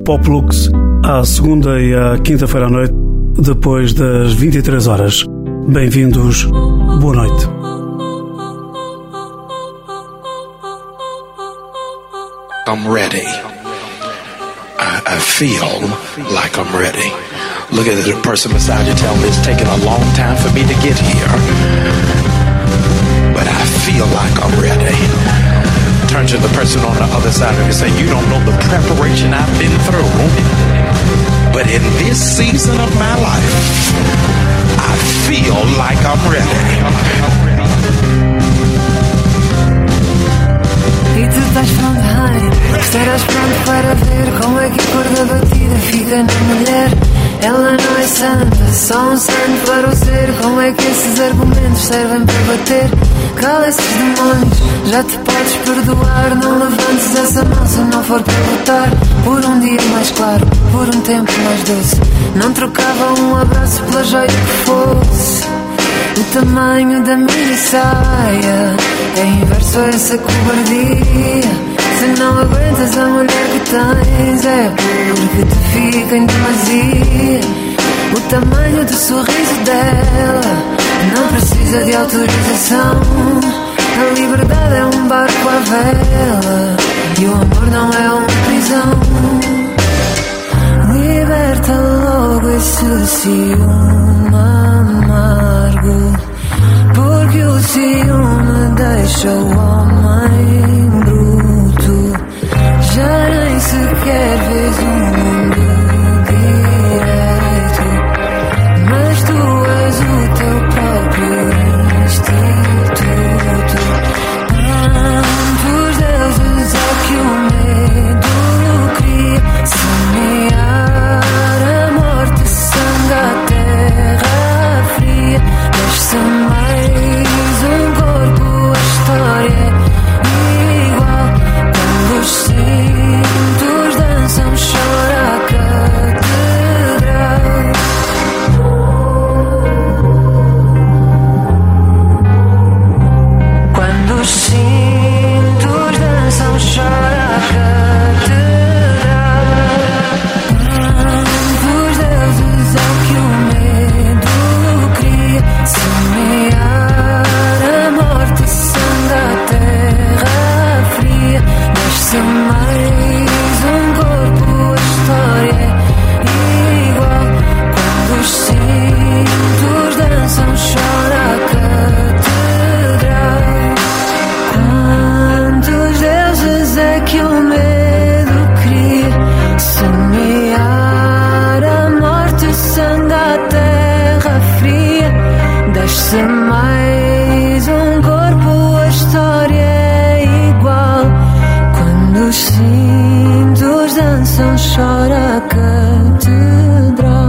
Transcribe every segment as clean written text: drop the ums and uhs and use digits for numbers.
Poplux, à segunda e à quinta-feira à noite, depois das 23 horas. Bem-vindos, boa noite. I'm ready. I feel like I'm ready. Look at the person beside you, tell me it's taken a long time for me to get here. But I feel like I'm ready. Turn to the person on the other side of you and say, you don't know the preparation I've been through. But in this season of my life, I feel like I'm ready. E tu estás pronto, honey? Estarás pronto para ver como é que a cor da batida fica na mulher. Ela não é santa, só um santo para o ser. Como é que esses argumentos servem para bater? Cala esses demônios, já te podes perdoar. Não levantes essa mão se não for para lutar por um dia mais claro, por um tempo mais doce. Não trocava um abraço pela joia que fosse. O tamanho da minha saia é inverso a essa cobardia. Se não aguentas a mulher que tens, é porque te fica em demasia. O tamanho do sorriso dela não precisa de autorização. A liberdade é um barco à vela e o amor não é uma prisão. Liberta logo esse ciúme amargo, porque o ciúme deixa o homem bruto. Já nem sequer vês o mundo direito, mas tu és o teu próprio instituto. Tantos deuses é que o medo cria, semear a morte, sangue à terra fria. Desce mais um corpo, a história é igual. Quando os cintos dançam, chora a catedral. Quando os cintos dançam, chora a catedral. Tantos deuses é o que o medo cria, semear a morte, sangue à terra fria. Desce mais um corpo, a história é igual. Quando os cintos dançam, chora a catedral. Quantos deuses é que o medo cria, semear a morte, sangue à terra fria. Desce mais um corpo, a história é igual. Quando os cintos dançam, chora a catedral.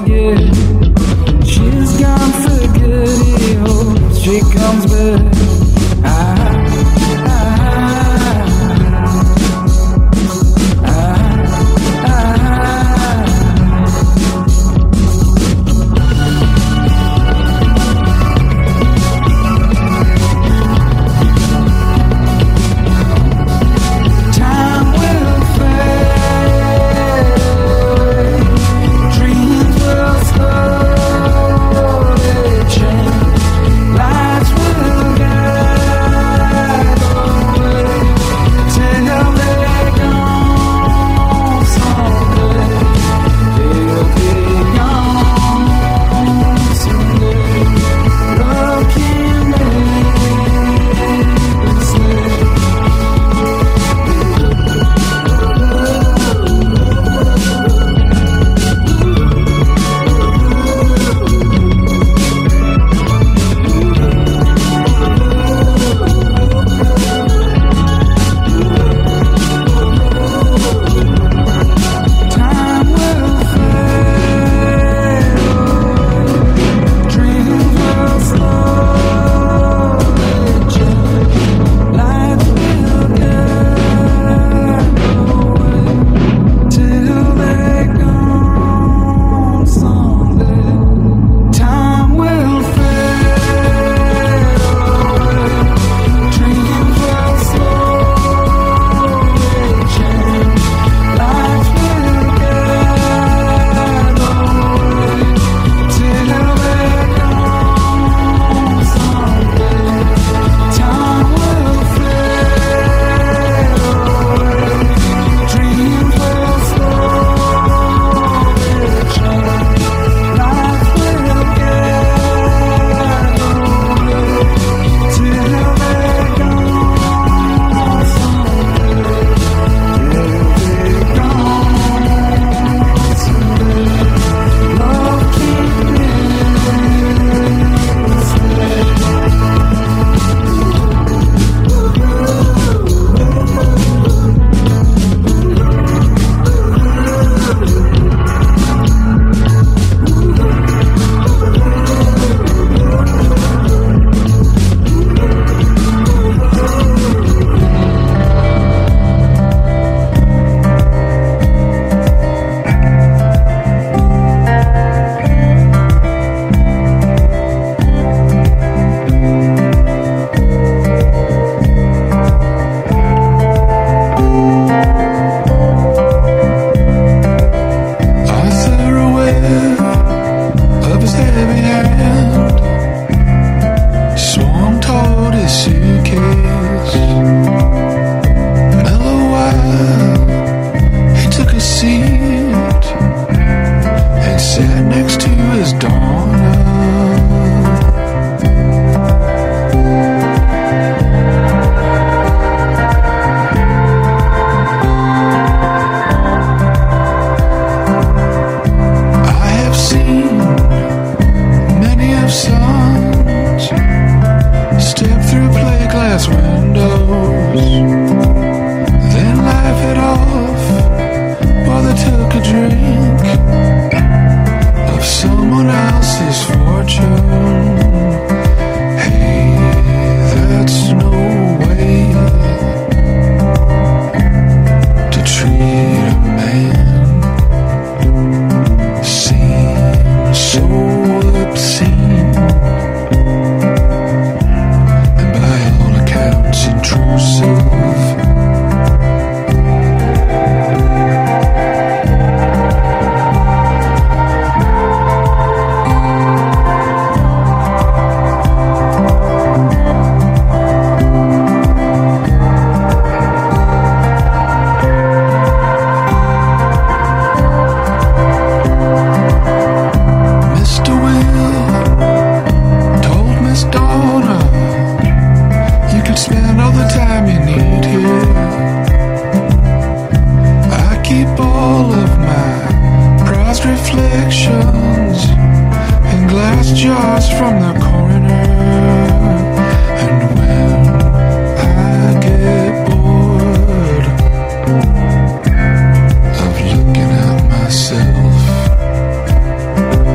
forget. She's gone for good, he hopes she comes back. myself.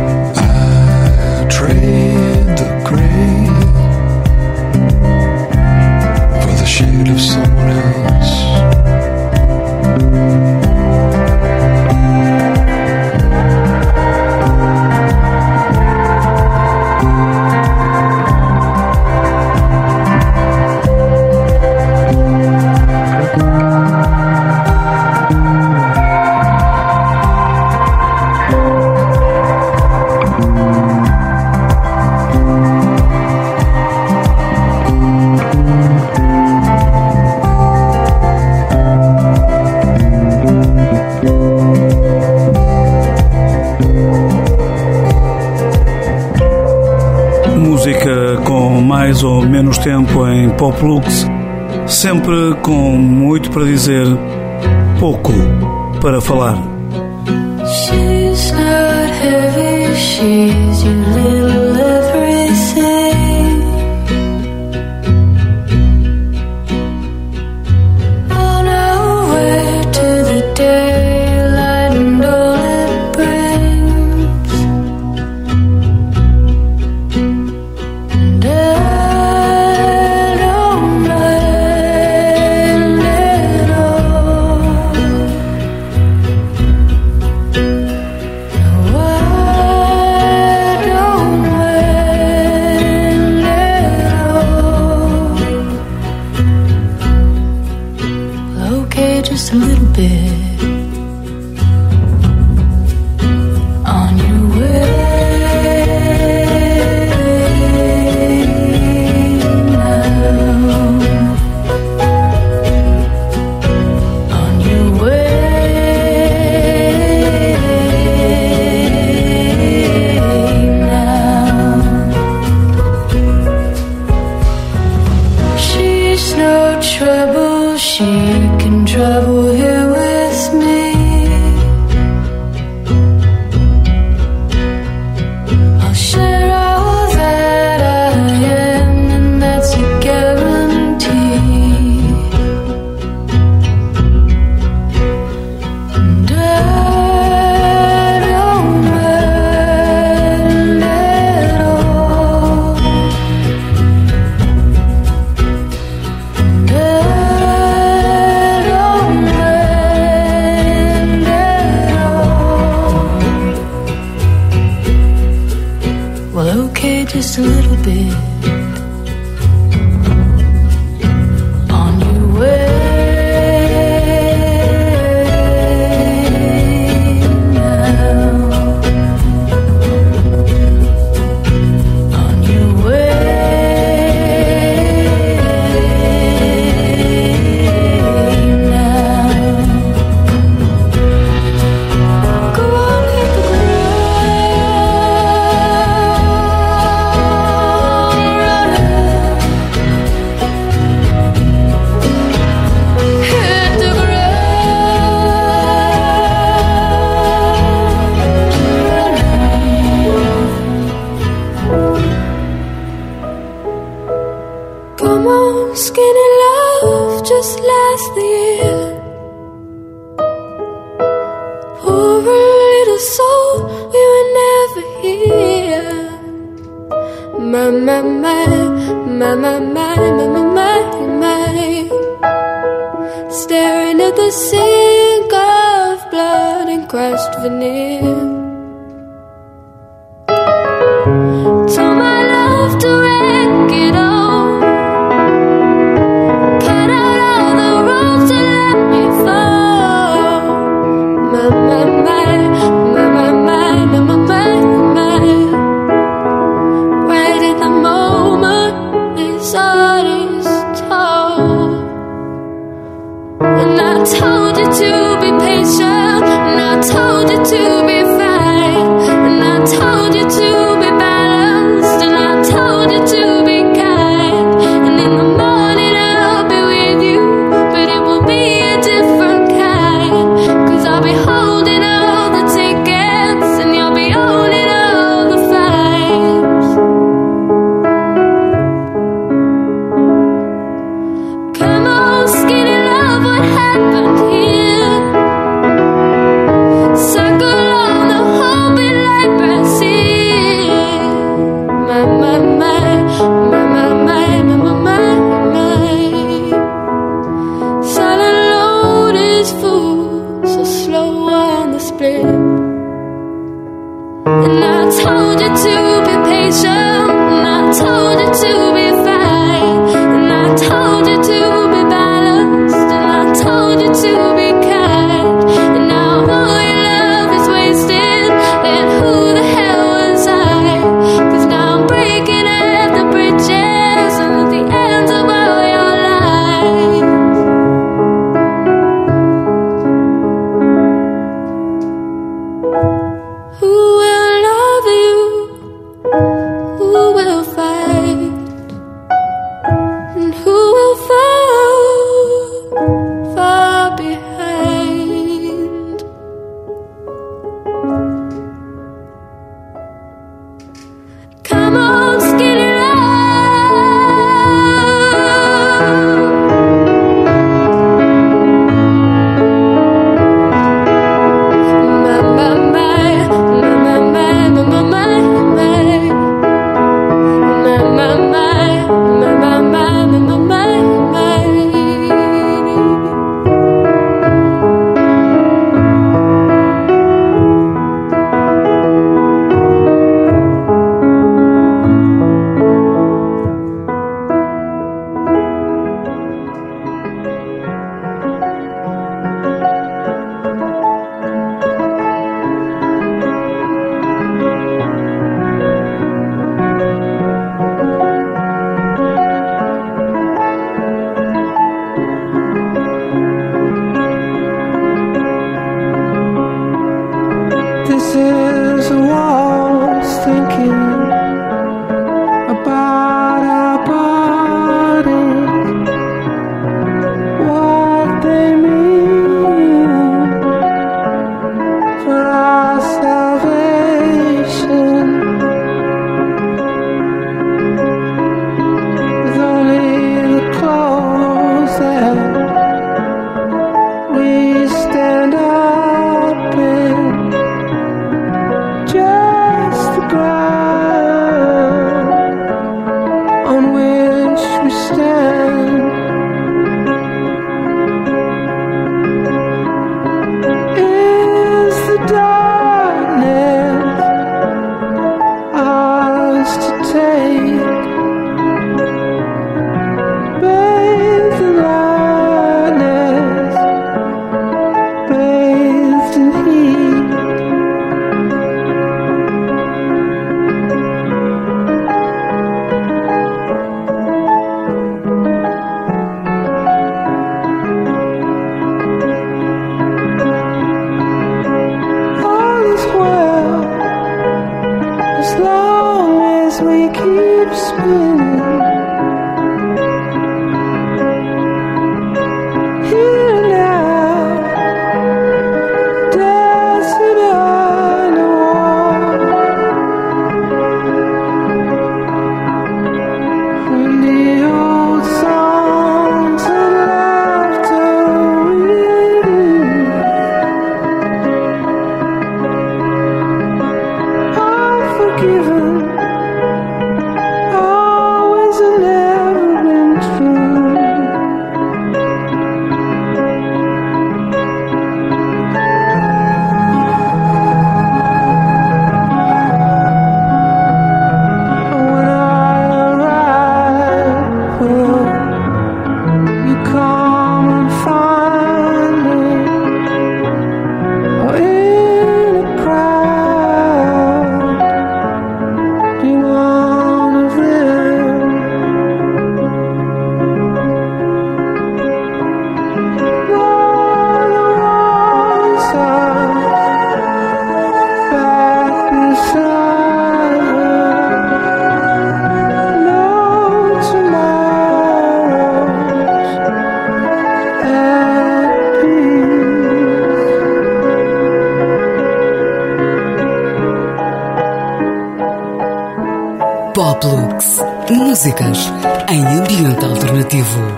Música com mais ou menos tempo em Pop Lux, sempre com muito para dizer, pouco para falar. She's not heavy, she's your little everything. On our way to the daylight and all it brings. And I don't mind at all. No, I don't mind at all. Well, okay, just a little bit. On your way now. On your way now. She's no trouble, she can travel here with me. I'll share all that I am, and that's a guarantee. And I don't mind at all. And I don't mind at all. Well, okay, just a little bit. On your way now. On your way now. Go on, hit the ground running. Hit the ground. Come on, skinny love, just last the year. Poor little soul, we were never here. My, my, my, my, my, my, my, my, my. Staring at the sink of blood and crushed veneer. Told my love to wreck it all. Cut out all the ropes to let me fall. My, my, my, my, my, my, my, my, my, my. Right in the moment, this heart is tall. And I told you to be patient, and I told you to be fine, and I told you to be balanced, and I told you to be kind. And in the morning I'll be with you, but it will be a different kind. 'Cause I'll be holding all the tickets, and you'll be owning all the fines. Come on, skinny love, what happened here? Circle on the whole bit like Brazil. My, my, my, my, my, my, my, my, my, my. Silent load is full, so slow on the split. And I told you to be patient, and I told you to be fine, and I told you to be balanced, and I told you to be kind. And now all your love is wasted, then who the hell was I? 'Cause now I'm breaking at the bridges and at the ends of all your lives. Who will love you? Who will find Poplux. Músicas em ambiente alternativo.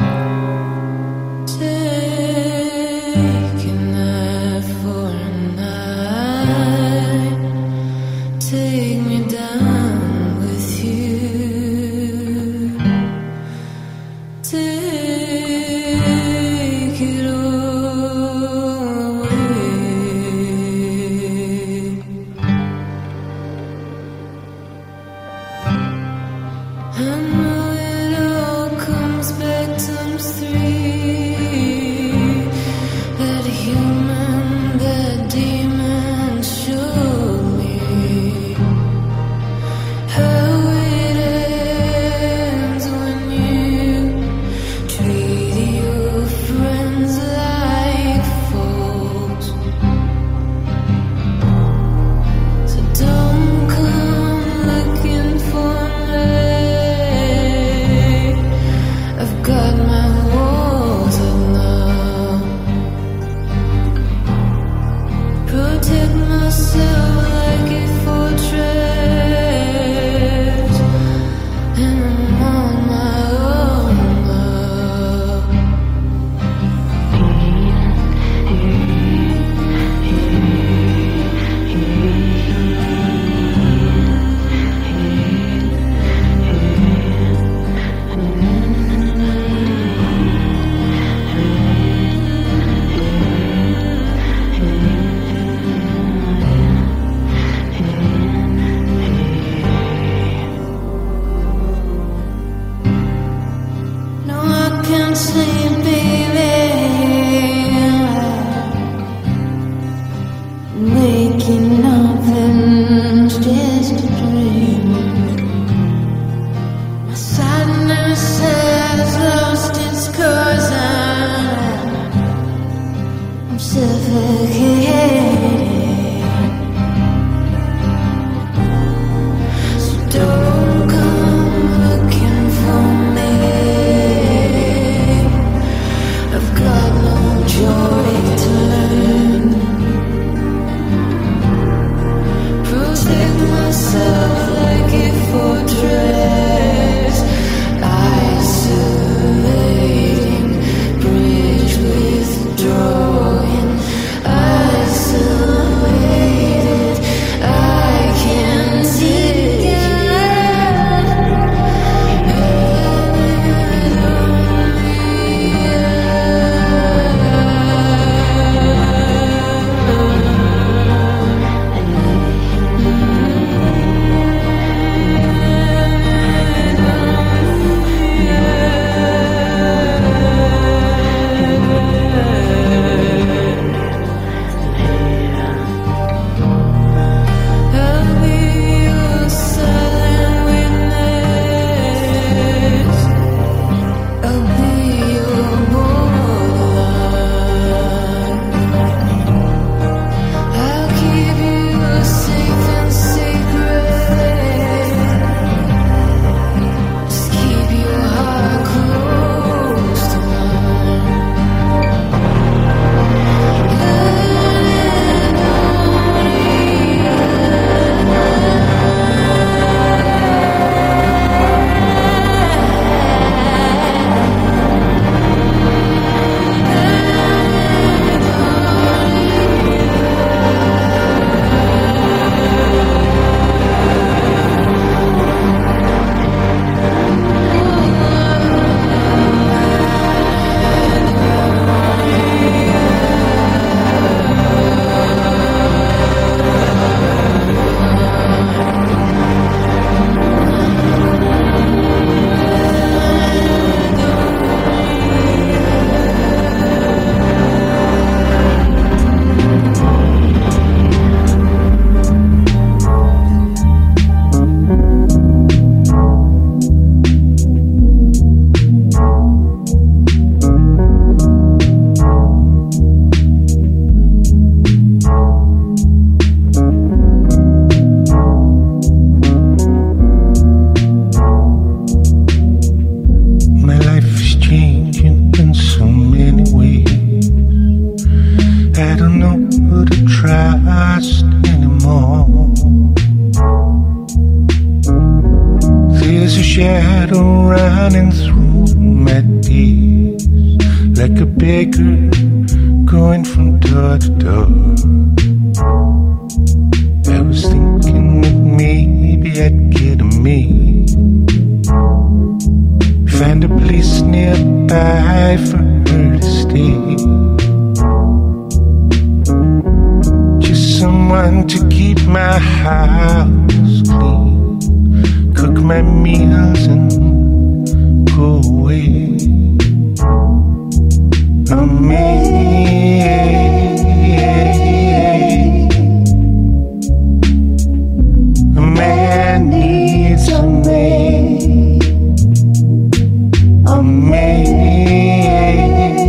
Don't come looking for me. shadow running through my days, like a beggar going from door to door. I was thinking that maybe I'd get a maid, find a place nearby for her to stay, just someone to keep my house clean, cook my meals and go away. A maid, a man needs a maid, a maid,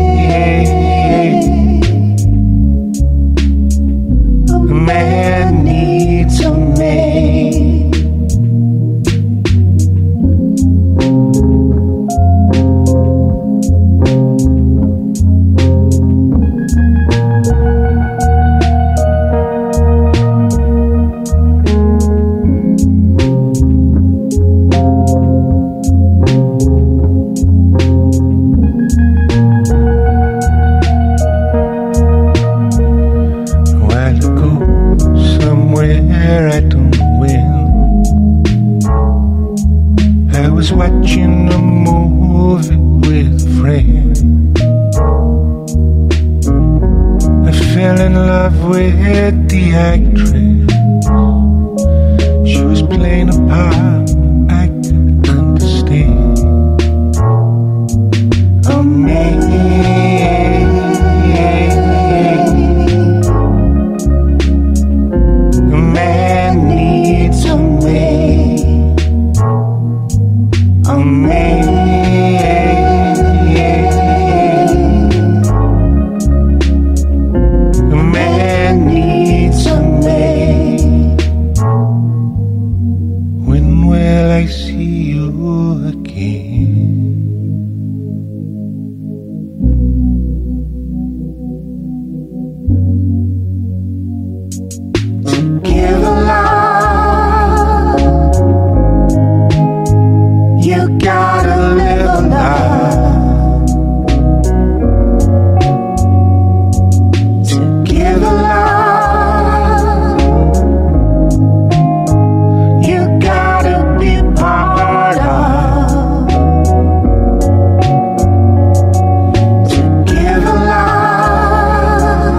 a man needs a maid. Watching a movie with a friend, I fell in love with the actress. She was playing a part I could understand. A man, a man needs a maid. A man, a man needs a maid. When will I see you again? To give a love, you gotta live a life. To give a love, you gotta be part of. To give a love,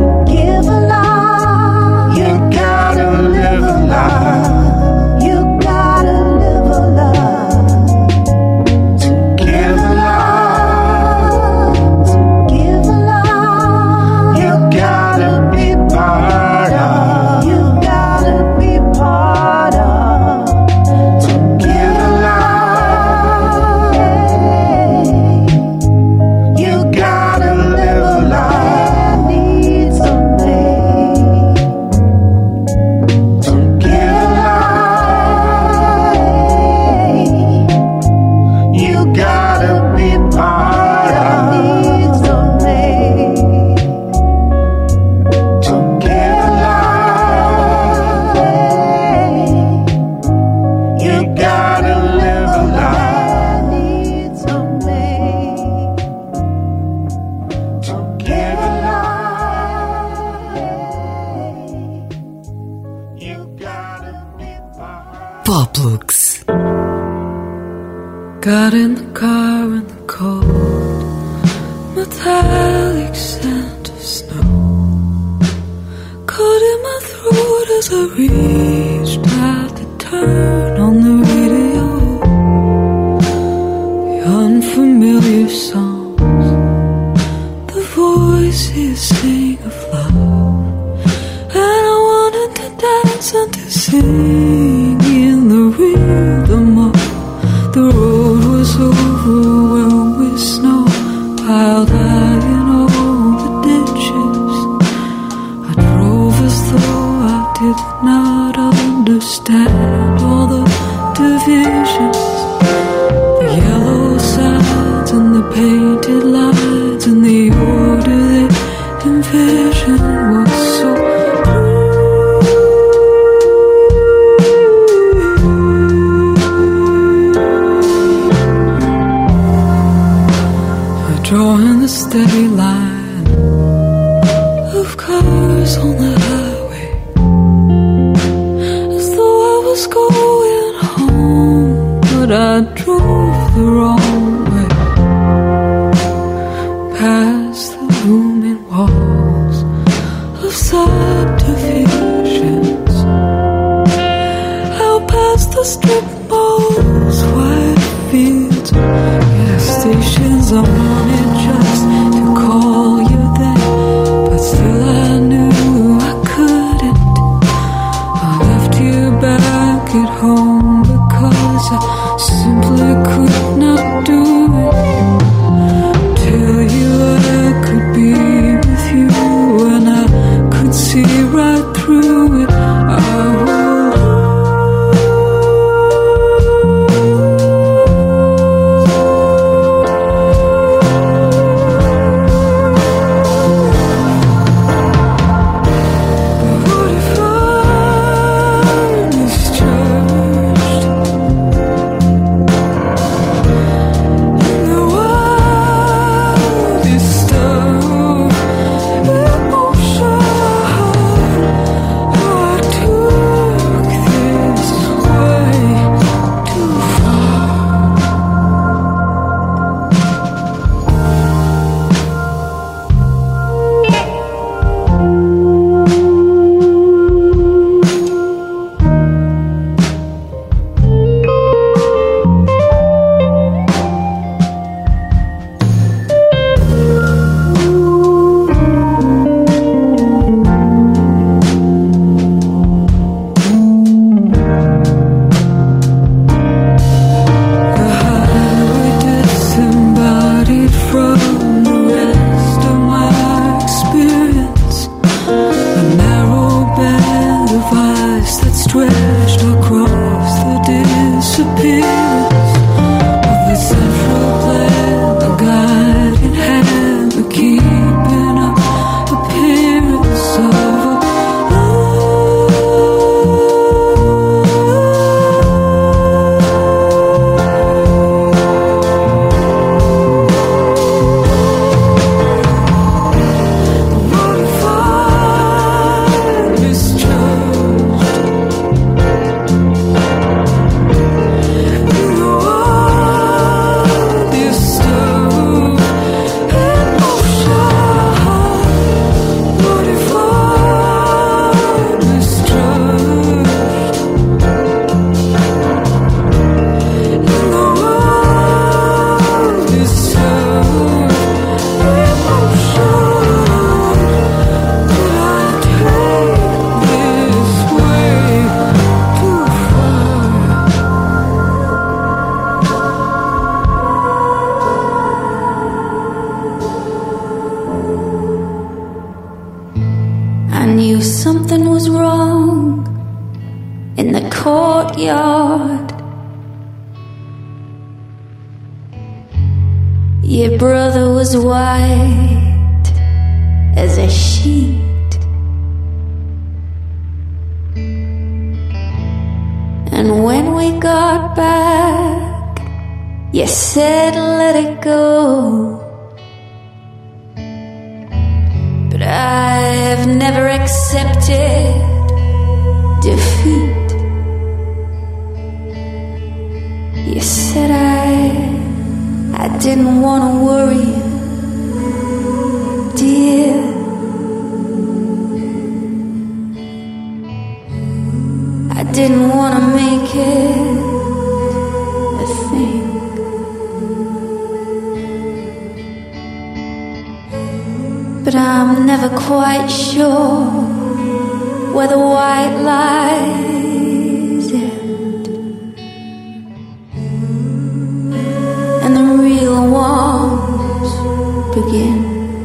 you gotta live a life. You gotta live a life. To give a love, you gotta be part of. You gotta be part of. To give a love, you gotta live a life. Needs a maid. To give a love, you gotta be part of. Needs a maid. To give a love, you gotta live a life. Needs a maid. To give a love, you gotta be part of. Poplux. Got in the car in the cold, metallic scent of snow. Caught in my throat as I reached out to turn on the radio. The unfamiliar songs, the voices sing of love. And I wanted to dance and to sing in the rhythm of the road was overwhelmed with snow, piled high in all the ditches. I drove as though I did not understand all the divisions, the yellow signs and the painted lines, and the order they envisioned was so cruel. but I drove the wrong way, past the looming walls of subdivisions, out past the strip malls, wide fields, gas stations. I wanted just to call you then, but still I knew I couldn't. I left you back at home because I simply could not do it. Tell you I could be with you and I could see right through it. I Your brother was white as a sheet, and when we got back, you said let it go. But I've never accepted defeat. You said I didn't want to worry you, dear. I didn't want to make it a thing. But I'm never quite sure where the white lies end and the real ones begin.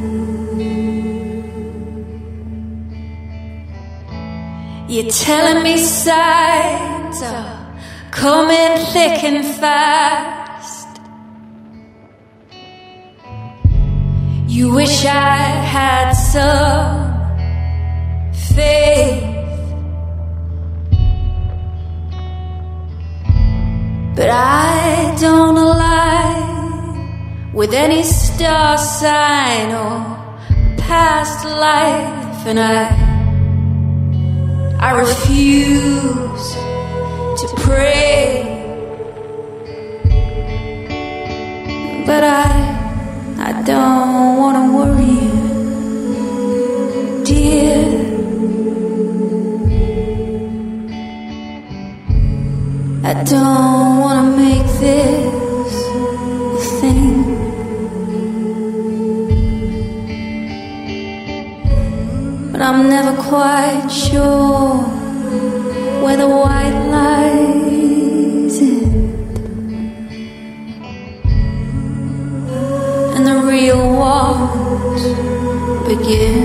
You're telling me signs are coming thick and fast. You wish I had some faith, but I don't align with any star sign or past life, and I refuse to pray I don't wanna make this a thing. But I'm never quite sure where the white lies end and the real wars begin.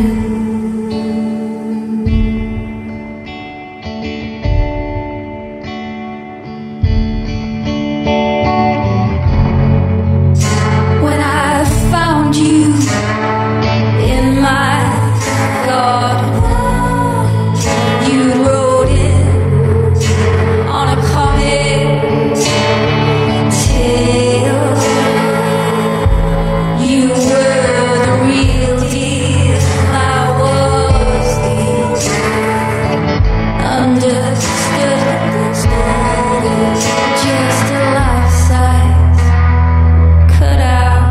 When I found you in my garden, you wrote it on a comic tale. You were the real deal, I was the understood, just a life-size cut out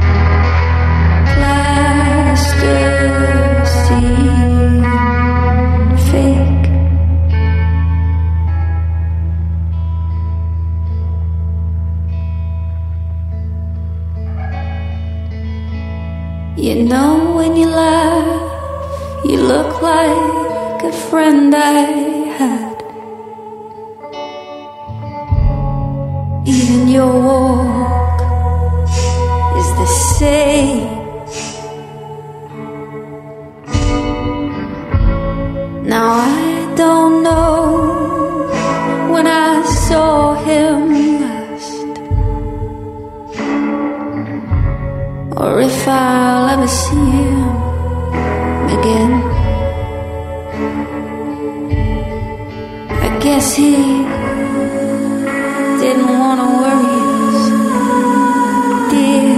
plasticine fake. You know, when you laugh, you look like a friend I had. Even your walk is the same. Now I don't know when I saw him last, or if I'll ever see him again. I guess he didn't want to worry us, dear.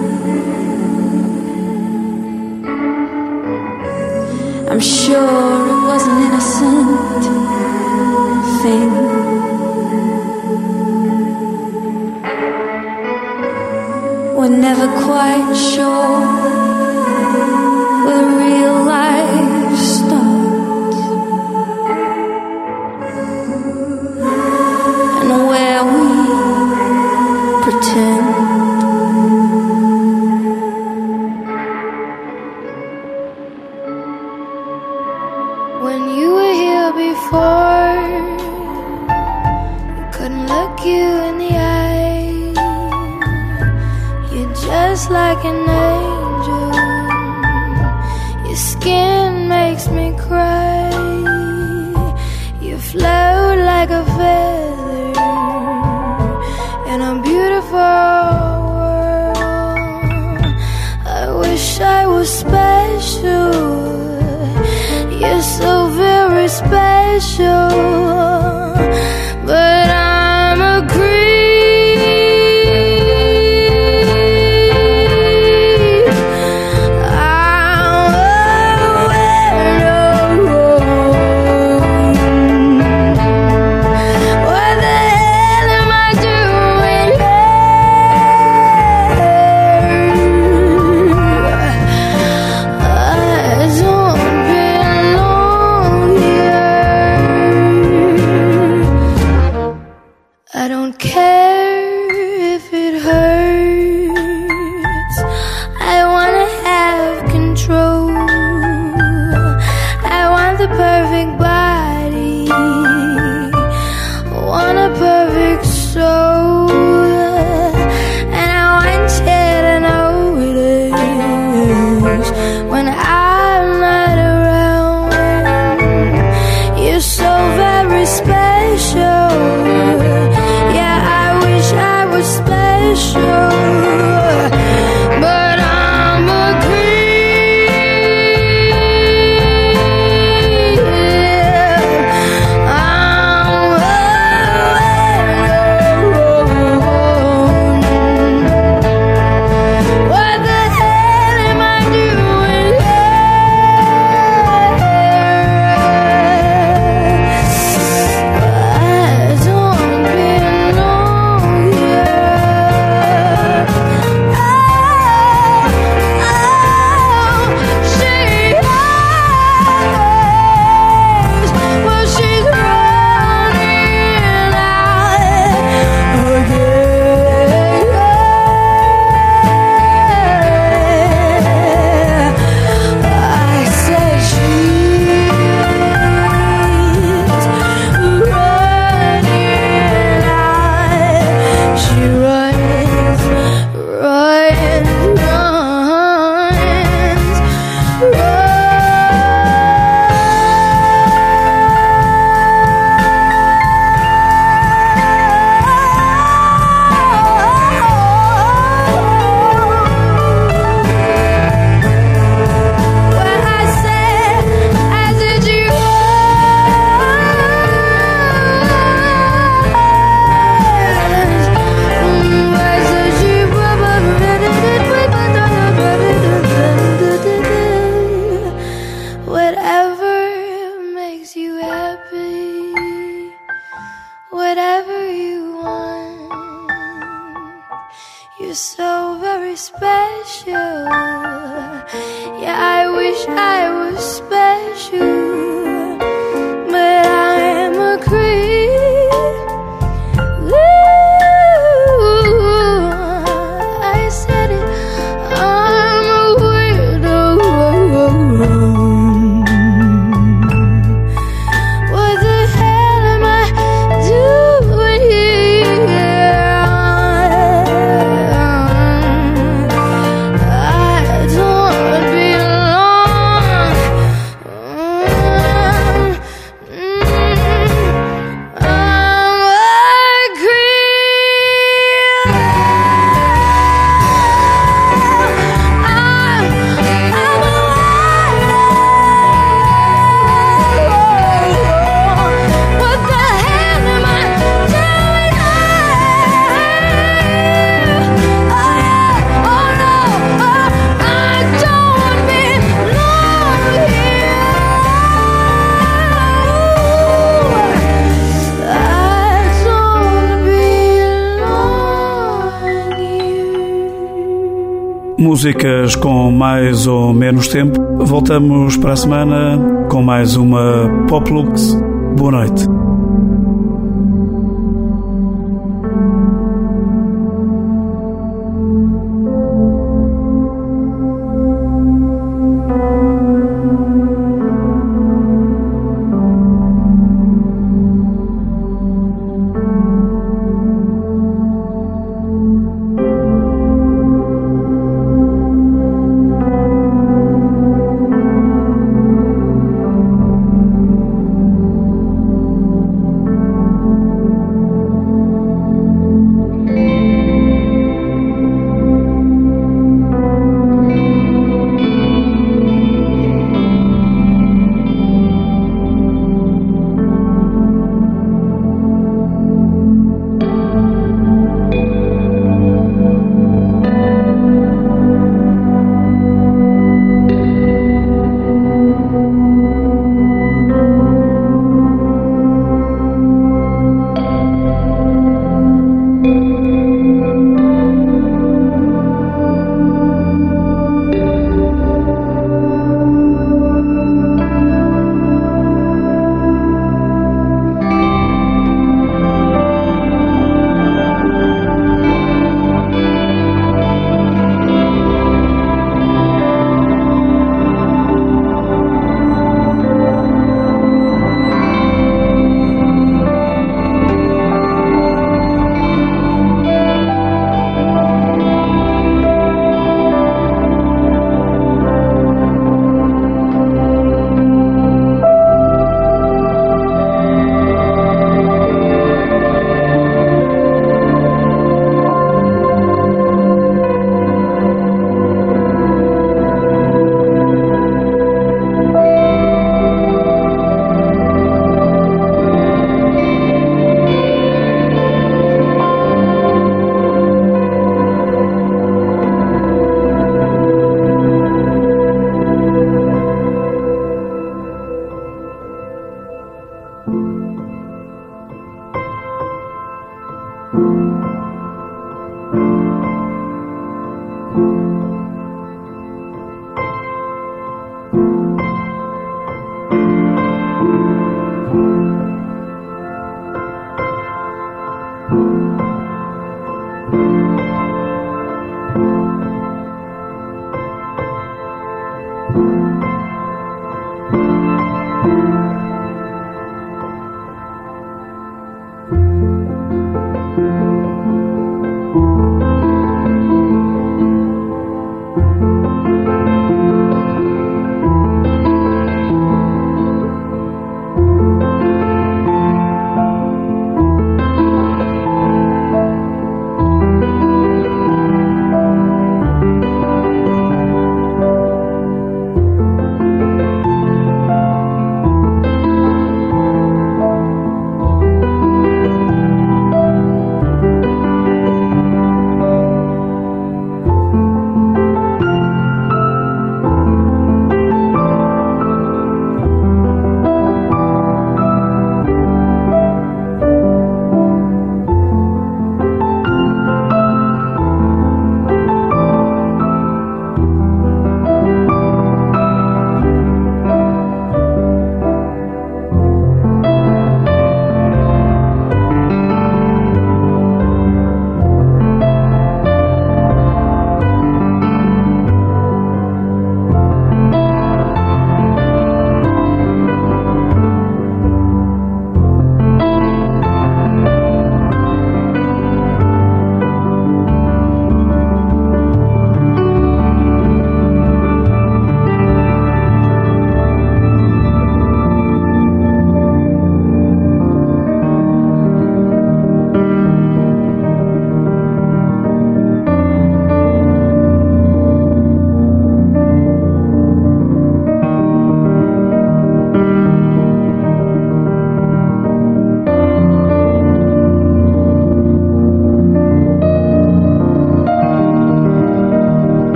I'm sure it was an innocent thing. We're never quite sure where real life starts and where we pretend. When you were here before, you couldn't look you in the eye. You're just like an angel. Your skin makes me cry. You float like a feather in a beautiful world. I wish I was special. You're so very special, but I'm a creep. I'm a weirdo. What the hell am I doing here? I don't care if it hurts. I wanna have control. I want the perfect body. I want a perfect soul. And I want you to know it is when I'm not around. You're so very special. Yeah, I wish I was special, but I'm a creep. I'm a weirdo. so very special. Yeah, I wish I was special, but I'm a creep. Ooh, I said it, I'm a weirdo. What the hell am I doing here? I don't belong. I'm a creep. I'm a what the hell am I doing here? Oh yeah, oh no, I don't belong here. I don't belong here. Músicas com mais ou menos tempo. Voltamos para a semana com mais uma Pop Lux. Boa noite.